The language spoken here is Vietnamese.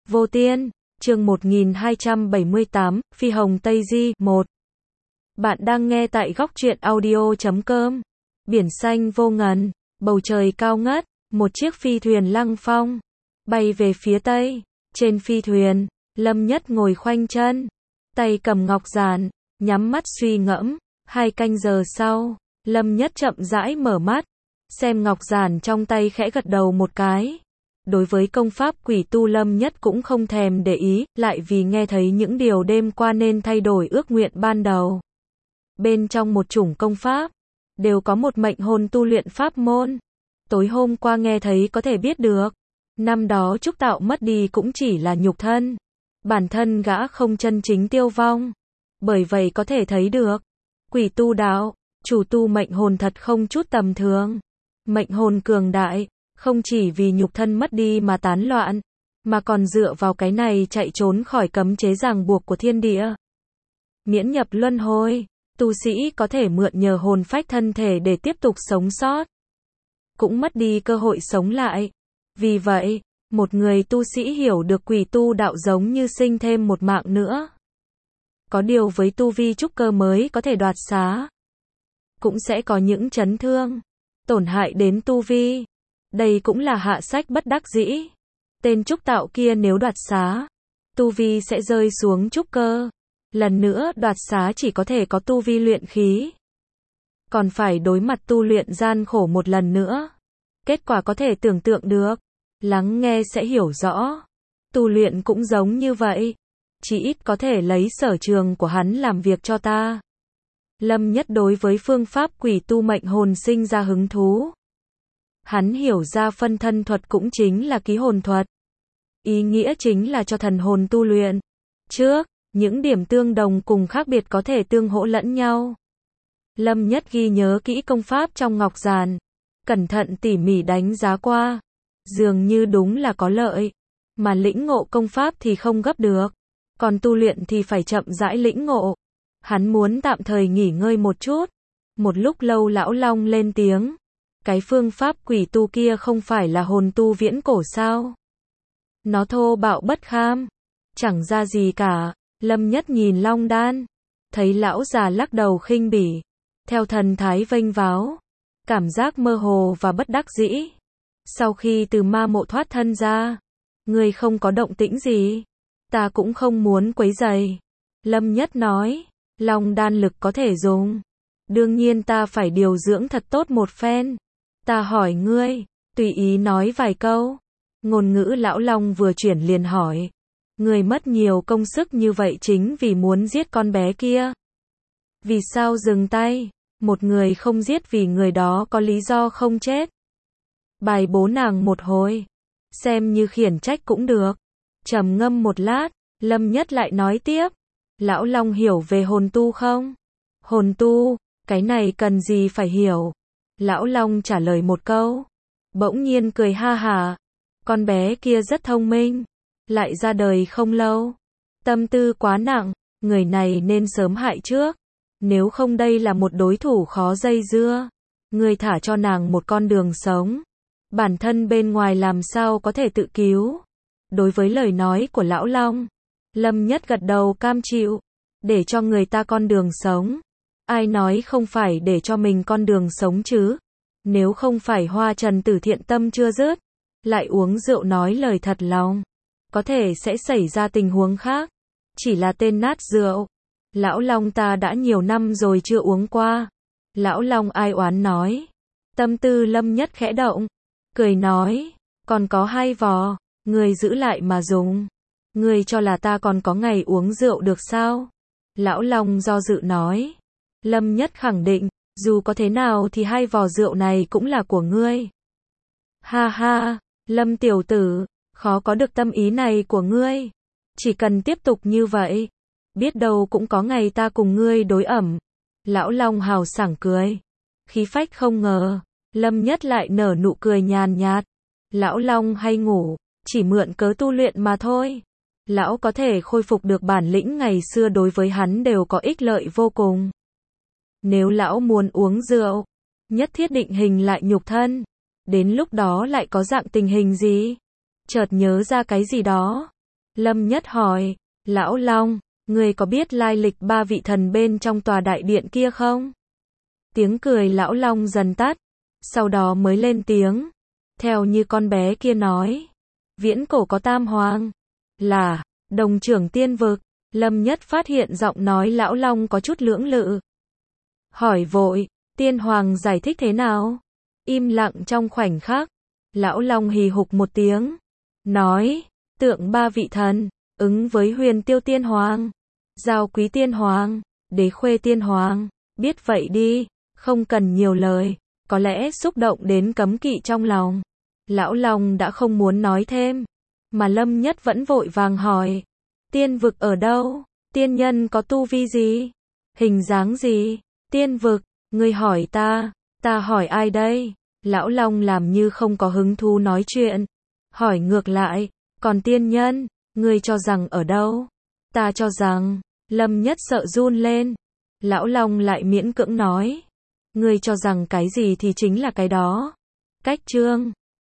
Vô Tiên, chương 1278, Phi Hồng Tây Di, 1. Bạn đang nghe tại góc truyện audio.com. Biển xanh vô ngần, bầu trời cao ngất, một chiếc phi thuyền lăng phong, bay về phía tây. Trên phi thuyền, Lâm Nhất ngồi khoanh chân, tay cầm ngọc giản, nhắm mắt suy ngẫm. 2 canh giờ sau, Lâm Nhất chậm rãi mở mắt, xem ngọc giản trong tay khẽ gật đầu một cái. Đối với công pháp quỷ tu Lâm Nhất cũng không thèm để ý, lại vì nghe thấy những điều đêm qua nên thay đổi ước nguyện ban đầu. Bên trong một chủng công pháp, đều có một mệnh hồn tu luyện pháp môn. Tối hôm qua nghe thấy có thể biết được, năm đó Trúc Tạo mất đi cũng chỉ là nhục thân. Bản thân gã không chân chính tiêu vong. Bởi vậy có thể thấy được, quỷ tu đạo, chủ tu mệnh hồn thật không chút tầm thường. Mệnh hồn cường đại, không chỉ vì nhục thân mất đi mà tán loạn, mà còn dựa vào cái này chạy trốn khỏi cấm chế ràng buộc của thiên địa. Miễn nhập luân hồi, tu sĩ có thể mượn nhờ hồn phách thân thể để tiếp tục sống sót, cũng mất đi cơ hội sống lại. Vì vậy, một người tu sĩ hiểu được quỷ tu đạo giống như sinh thêm một mạng nữa. Có điều với tu vi trúc cơ mới có thể đoạt xá, cũng sẽ có những chấn thương, tổn hại đến tu vi. Đây cũng là hạ sách bất đắc dĩ. Tên Trúc Tạo kia nếu đoạt xá, tu vi sẽ rơi xuống trúc cơ. Lần nữa đoạt xá chỉ có thể có tu vi luyện khí, còn phải đối mặt tu luyện gian khổ một lần nữa. Kết quả có thể tưởng tượng được, lắng nghe sẽ hiểu rõ. Tu luyện cũng giống như vậy, chỉ ít có thể lấy sở trường của hắn làm việc cho ta. Lâm Nhất đối với phương pháp quỷ tu mệnh hồn sinh ra hứng thú. Hắn hiểu ra phân thân thuật cũng chính là ký hồn thuật. Ý nghĩa chính là cho thần hồn tu luyện. Trước, những điểm tương đồng cùng khác biệt có thể tương hỗ lẫn nhau. Lâm Nhất ghi nhớ kỹ công pháp trong ngọc giản, cẩn thận tỉ mỉ đánh giá qua. Dường như đúng là có lợi, mà lĩnh ngộ công pháp thì không gấp được, còn tu luyện thì phải chậm rãi lĩnh ngộ. Hắn muốn tạm thời nghỉ ngơi một chút. Một lúc lâu Lão Long lên tiếng. Cái phương pháp quỷ tu kia không phải là hồn tu viễn cổ sao? Nó thô bạo bất kham, chẳng ra gì cả. Lâm Nhất nhìn Long Đan, thấy lão già lắc đầu khinh bỉ, theo thần thái vênh váo, cảm giác mơ hồ và bất đắc dĩ. Sau khi từ ma mộ thoát thân ra, người không có động tĩnh gì, ta cũng không muốn quấy rầy. Lâm Nhất nói, Long Đan lực có thể dùng, đương nhiên ta phải điều dưỡng thật tốt một phen. Ta hỏi ngươi, tùy ý nói vài câu. Ngôn ngữ Lão Long vừa chuyển liền hỏi, người mất nhiều công sức như vậy chính vì muốn giết con bé kia. Vì sao dừng tay? Một người không giết vì người đó có lý do không chết. Bài bố nàng một hồi, xem như khiển trách cũng được. Trầm ngâm một lát, Lâm Nhất lại nói tiếp, Lão Long hiểu về hồn tu không? Hồn tu, cái này cần gì phải hiểu? Lão Long trả lời một câu, bỗng nhiên cười ha hả. Con bé kia rất thông minh, lại ra đời không lâu, tâm tư quá nặng, người này nên sớm hại trước, nếu không đây là một đối thủ khó dây dưa. Ngươi thả cho nàng một con đường sống, bản thân bên ngoài làm sao có thể tự cứu. Đối với lời nói của Lão Long, Lâm Nhất gật đầu cam chịu, để cho người ta con đường sống. Ai nói không phải để cho mình con đường sống chứ? Nếu không phải Hoa Trần Tử thiện tâm chưa dứt, lại uống rượu nói lời thật lòng, có thể sẽ xảy ra tình huống khác. Chỉ là tên nát rượu, Lão Long ta đã nhiều năm rồi chưa uống qua. Lão Long ai oán nói. Tâm tư Lâm Nhất khẽ động, cười nói, còn có 2 vò, người giữ lại mà dùng. Người cho là ta còn có ngày uống rượu được sao? Lão Long do dự nói. Lâm Nhất khẳng định, dù có thế nào thì 2 vò rượu này cũng là của ngươi. Ha ha, Lâm tiểu tử, khó có được tâm ý này của ngươi. Chỉ cần tiếp tục như vậy, biết đâu cũng có ngày ta cùng ngươi đối ẩm. Lão Long hào sảng cười, khí phách không ngờ. Lâm Nhất lại nở nụ cười nhàn nhạt. Lão Long hay ngủ, chỉ mượn cớ tu luyện mà thôi. Lão có thể khôi phục được bản lĩnh ngày xưa đối với hắn đều có ích lợi vô cùng. Nếu lão muốn uống rượu, nhất thiết định hình lại nhục thân. Đến lúc đó lại có dạng tình hình gì? Chợt nhớ ra cái gì đó, Lâm Nhất hỏi, Lão Long, ngươi có biết lai lịch ba vị thần bên trong tòa đại điện kia không? Tiếng cười Lão Long dần tắt, sau đó mới lên tiếng. Theo như con bé kia nói, viễn cổ có tam hoàng, là đồng trưởng tiên vực. Lâm Nhất phát hiện giọng nói Lão Long có chút lưỡng lự. Hỏi vội, tiên hoàng giải thích thế nào? Im lặng trong khoảnh khắc, Lão Long hì hục một tiếng, nói, tượng ba vị thần, ứng với Huyền Tiêu Tiên Hoàng, Giao Quý Tiên Hoàng, Đế Khuê Tiên Hoàng, biết vậy đi, không cần nhiều lời, có lẽ xúc động đến cấm kỵ trong lòng. Lão Long đã không muốn nói thêm, mà Lâm Nhất vẫn vội vàng hỏi, tiên vực ở đâu? Tiên nhân có tu vi gì? Hình dáng gì? Tiên vực, ngươi hỏi ta hỏi ai đây? Lão Long làm như không có hứng thú nói chuyện, hỏi ngược lại, còn tiên nhân, ngươi cho rằng ở đâu? Ta cho rằng, Lâm Nhất sợ run lên. Lão Long lại miễn cưỡng nói, ngươi cho rằng cái gì thì chính là cái đó. Cách chương